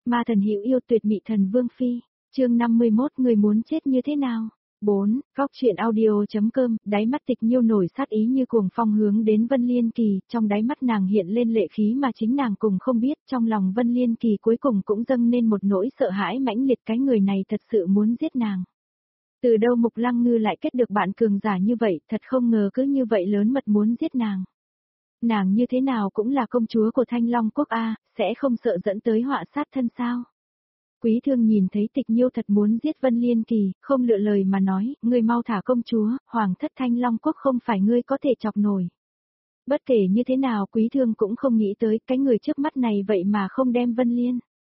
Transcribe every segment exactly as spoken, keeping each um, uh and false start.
Ma thần hữu yêu tuyệt mị thần vương phi, chương năm mươi mốt người muốn chết như thế nào? bốn. Góc truyện audio.com, đáy mắt Tịch Nhiêu nổi sát ý như cuồng phong hướng đến Vân Liên Kỳ, trong đáy mắt nàng hiện lên lệ khí mà chính nàng cùng không biết, trong lòng Vân Liên Kỳ cuối cùng cũng dâng nên một nỗi sợ hãi mãnh liệt, cái người này thật sự muốn giết nàng. Từ đâu Mục Lăng Ngư lại kết được bạn cường giả như vậy, thật không ngờ cứ như vậy lớn mật muốn giết nàng. Nàng như thế nào cũng là công chúa của Thanh Long Quốc A, sẽ không sợ dẫn tới họa sát thân sao? Quý Thương nhìn thấy Tịch Nhiêu thật muốn giết Vân Liên Kỳ, không lựa lời mà nói, ngươi mau thả công chúa, hoàng thất Thanh Long Quốc không phải ngươi có thể chọc nổi. Bất kể như thế nào Quý Thương cũng không nghĩ tới cái người trước mắt này vậy mà không đem Vân Liên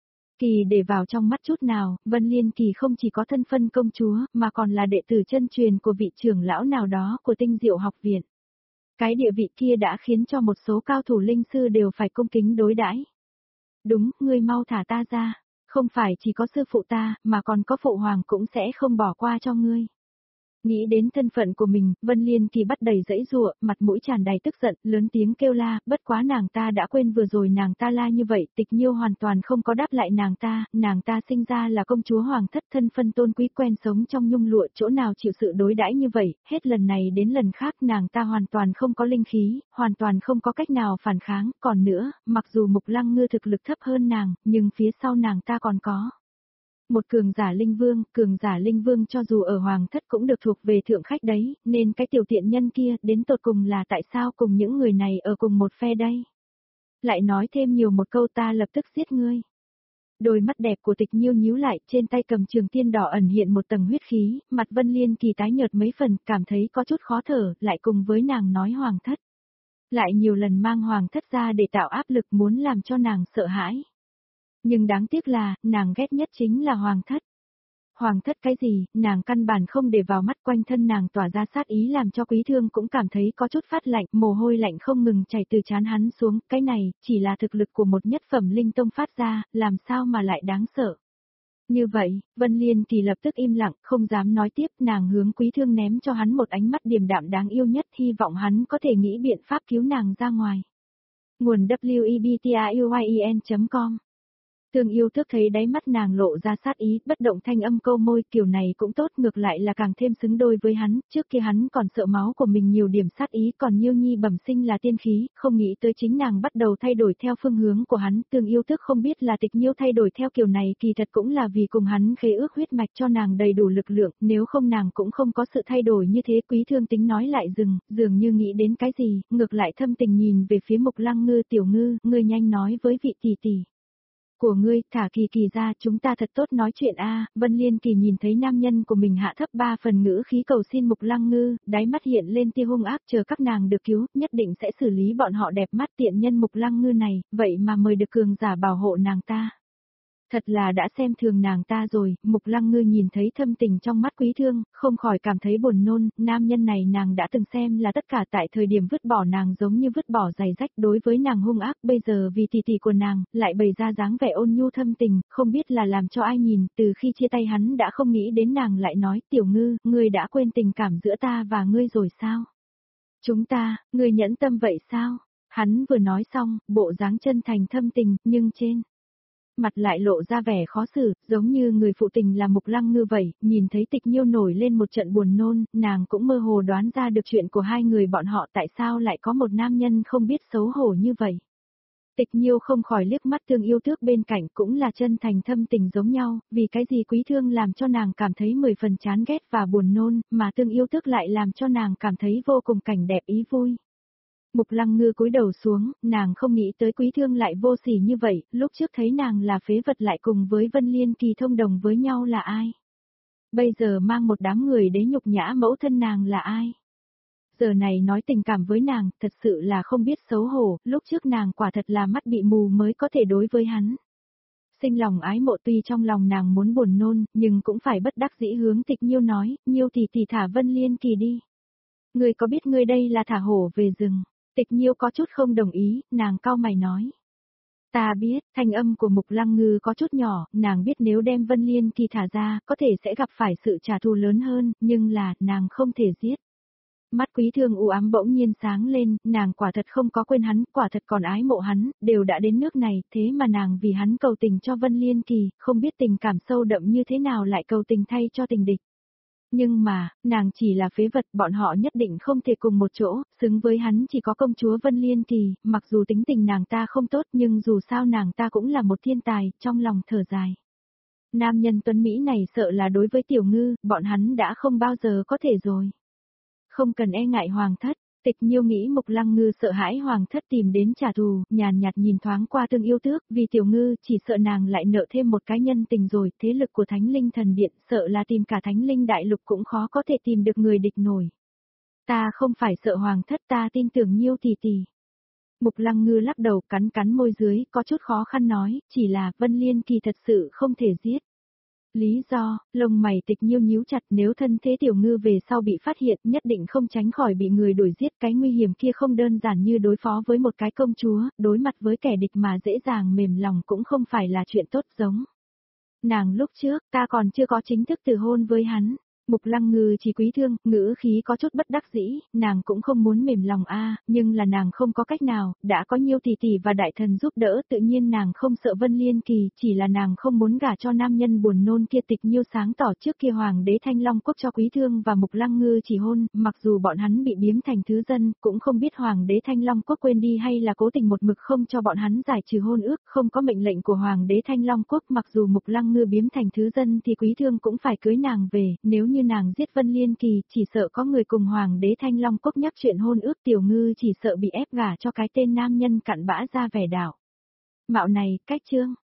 Kỳ để vào trong mắt chút nào, Vân Liên Kỳ không chỉ có thân phân công chúa, mà còn là đệ tử chân truyền của vị trưởng lão nào đó của Tinh Diệu học viện. Cái địa vị kia đã khiến cho một số cao thủ linh sư đều phải cung kính đối đãi. Đúng, ngươi mau thả ta ra. Không phải chỉ có sư phụ ta, mà còn có phụ hoàng cũng sẽ không bỏ qua cho ngươi. Nghĩ đến thân phận của mình, Vân Liên Kỳ bắt đầy dãy giụa, mặt mũi tràn đầy tức giận, lớn tiếng kêu la, bất quá nàng ta đã quên vừa rồi nàng ta la như vậy, Tịch Nhiêu hoàn toàn không có đáp lại nàng ta, nàng ta sinh ra là công chúa hoàng thất, thân phân tôn quý, quen sống trong nhung lụa, chỗ nào chịu sự đối đãi như vậy, hết lần này đến lần khác nàng ta hoàn toàn không có linh khí, hoàn toàn không có cách nào phản kháng, còn nữa, mặc dù Mục Lăng Ngư thực lực thấp hơn nàng, nhưng phía sau nàng ta còn có một cường giả linh vương, cường giả linh vương cho dù ở hoàng thất cũng được thuộc về thượng khách đấy, nên cái tiểu tiện nhân kia đến tột cùng là tại sao cùng những người này ở cùng một phe đây? Lại nói thêm nhiều một câu ta lập tức giết ngươi. Đôi mắt đẹp của Tịch Nhiêu nhíu lại, trên tay cầm trường tiên đỏ ẩn hiện một tầng huyết khí, mặt Vân Liên Kỳ tái nhợt mấy phần, cảm thấy có chút khó thở, lại cùng với nàng nói hoàng thất. Lại nhiều lần mang hoàng thất ra để tạo áp lực muốn làm cho nàng sợ hãi. Nhưng đáng tiếc là, nàng ghét nhất chính là hoàng thất. Hoàng thất cái gì, nàng căn bản không để vào mắt, quanh thân nàng tỏa ra sát ý làm cho Quý Thương cũng cảm thấy có chút phát lạnh, mồ hôi lạnh không ngừng chảy từ trán hắn xuống, cái này, chỉ là thực lực của một nhất phẩm linh tông phát ra, làm sao mà lại đáng sợ. Như vậy, Vân Liên Kỳ lập tức im lặng, không dám nói tiếp, nàng hướng Quý Thương ném cho hắn một ánh mắt điềm đạm đáng yêu nhất, hy vọng hắn có thể nghĩ biện pháp cứu nàng ra ngoài. Nguồn W E B T A U Y E N chấm com. Thương Yêu Tước thấy đáy mắt nàng lộ ra sát ý, bất động thanh âm câu môi, kiểu này cũng tốt, ngược lại là càng thêm xứng đôi với hắn, trước kia hắn còn sợ máu của mình nhiều điểm sát ý, còn Nhiêu Nhi bẩm sinh là tiên khí, không nghĩ tới chính nàng bắt đầu thay đổi theo phương hướng của hắn, Thương Yêu Tước không biết là Tịch Nhiêu thay đổi theo kiểu này kỳ thật cũng là vì cùng hắn khế ước huyết mạch cho nàng đầy đủ lực lượng, nếu không nàng cũng không có sự thay đổi như thế. Quý Thương tính nói lại dừng, dường như nghĩ đến cái gì, ngược lại thâm tình nhìn về phía Mục Lăng Ngư, tiểu ngư, ngươi nhanh nói với vị tỷ tỷ của ngươi, thả Kỳ Kỳ ra, chúng ta thật tốt nói chuyện a. Vân Liên Kỳ nhìn thấy nam nhân của mình hạ thấp ba phần ngữ khí cầu xin Mục Lăng Ngư, đáy mắt hiện lên tia hung ác, chờ các nàng được cứu, nhất định sẽ xử lý bọn họ đẹp mắt tiện nhân Mục Lăng Ngư này, vậy mà mời được cường giả bảo hộ nàng ta. Thật là đã xem thường nàng ta rồi. Mục Lăng Ngư nhìn thấy thâm tình trong mắt Quý Thương, không khỏi cảm thấy buồn nôn, nam nhân này nàng đã từng xem là tất cả, tại thời điểm vứt bỏ nàng giống như vứt bỏ giày rách, đối với nàng hung ác, bây giờ vì tỷ tỷ của nàng, lại bày ra dáng vẻ ôn nhu thâm tình, không biết là làm cho ai nhìn, từ khi chia tay hắn đã không nghĩ đến nàng lại nói, tiểu ngư, ngươi đã quên tình cảm giữa ta và ngươi rồi sao? Chúng ta, ngươi nhẫn tâm vậy sao? Hắn vừa nói xong, bộ dáng chân thành thâm tình, nhưng trên mặt lại lộ ra vẻ khó xử, giống như người phụ tình là Mục Lăng Ngư vậy, nhìn thấy Tịch Nhiêu nổi lên một trận buồn nôn, nàng cũng mơ hồ đoán ra được chuyện của hai người bọn họ, tại sao lại có một nam nhân không biết xấu hổ như vậy. Tịch Nhiêu không khỏi liếc mắt Thương Yêu Tước bên cạnh, cũng là chân thành thâm tình giống nhau, vì cái gì Quý Thương làm cho nàng cảm thấy mười phần chán ghét và buồn nôn, mà Thương Yêu Tước lại làm cho nàng cảm thấy vô cùng cảnh đẹp ý vui. Mục Lăng Ngư cúi đầu xuống, nàng không nghĩ tới Quý Thương lại vô sỉ như vậy, lúc trước thấy nàng là phế vật lại cùng với Vân Liên Kỳ thông đồng với nhau là ai? Bây giờ mang một đám người đến nhục nhã mẫu thân nàng là ai? Giờ này nói tình cảm với nàng, thật sự là không biết xấu hổ, lúc trước nàng quả thật là mắt bị mù mới có thể đối với hắn. Sinh lòng ái mộ, tuy trong lòng nàng muốn buồn nôn, nhưng cũng phải bất đắc dĩ hướng Tịch Nhiêu nói, Nhiêu tỷ tỷ thả Vân Liên Kỳ đi. Ngươi có biết ngươi đây là thả hổ về rừng? Tịch Nhiêu có chút không đồng ý, nàng cau mày nói. Ta biết, thanh âm của Mục Lăng Ngư có chút nhỏ, nàng biết nếu đem Vân Liên Kỳ thả ra, có thể sẽ gặp phải sự trả thù lớn hơn, nhưng là, nàng không thể giết. Mắt Quý Thương u ám bỗng nhiên sáng lên, nàng quả thật không có quên hắn, quả thật còn ái mộ hắn, đều đã đến nước này, thế mà nàng vì hắn cầu tình cho Vân Liên Kỳ, không biết tình cảm sâu đậm như thế nào lại cầu tình thay cho tình địch. Nhưng mà, nàng chỉ là phế vật, bọn họ nhất định không thể cùng một chỗ, xứng với hắn chỉ có công chúa Vân Liên Kỳ, mặc dù tính tình nàng ta không tốt nhưng dù sao nàng ta cũng là một thiên tài, trong lòng thở dài. Nam nhân tuấn Mỹ này sợ là đối với Tiểu Ngư, bọn hắn đã không bao giờ có thể rồi. Không cần e ngại hoàng thất, Tịch Nhiêu nghĩ Mục Lăng Ngư sợ hãi hoàng thất tìm đến trả thù, nhàn nhạt nhìn thoáng qua Tương Yêu Tước, vì Tiểu Ngư chỉ sợ nàng lại nợ thêm một cái nhân tình rồi, thế lực của Thánh Linh Thần Điện sợ là tìm cả Thánh Linh Đại Lục cũng khó có thể tìm được người địch nổi. Ta không phải sợ hoàng thất, ta tin tưởng Nhiêu tỷ tỷ. Mục Lăng Ngư lắc đầu cắn cắn môi dưới, có chút khó khăn nói, chỉ là Vân Liên Kỳ thật sự không thể giết. Lý do, lông mày Tịch Nhiêu nhíu chặt, nếu thân thế Tiểu Ngư về sau bị phát hiện nhất định không tránh khỏi bị người đuổi giết, cái nguy hiểm kia không đơn giản như đối phó với một cái công chúa, đối mặt với kẻ địch mà dễ dàng mềm lòng cũng không phải là chuyện tốt giống. Nàng lúc trước, ta còn chưa có chính thức từ hôn với hắn. Mục Lăng Ngư chỉ Quý Thương, ngữ khí có chút bất đắc dĩ, nàng cũng không muốn mềm lòng a, nhưng là nàng không có cách nào, đã có Nhiêu tỷ tỷ và đại thần giúp đỡ, tự nhiên nàng không sợ Vân Liên Kỳ, chỉ là nàng không muốn gả cho nam nhân buồn nôn kia. Tịch Nhiêu sáng tỏ trước kia hoàng đế Thanh Long quốc cho Quý Thương và Mục Lăng Ngư chỉ hôn, mặc dù bọn hắn bị biếm thành thứ dân, cũng không biết hoàng đế Thanh Long quốc quên đi hay là cố tình một mực không cho bọn hắn giải trừ hôn ước, không có mệnh lệnh của hoàng đế Thanh Long quốc, mặc dù Mục Lăng Ngư biếm thành thứ dân thì Quý Thương cũng phải cưới nàng về, nếu như nàng giết Vân Liên Kỳ, chỉ sợ có người cùng hoàng đế Thanh Long quốc nhắc chuyện hôn ước, Tiểu Ngư chỉ sợ bị ép gả cho cái tên nam nhân cặn bã ra vẻ đảo. Mạo này, cách chương.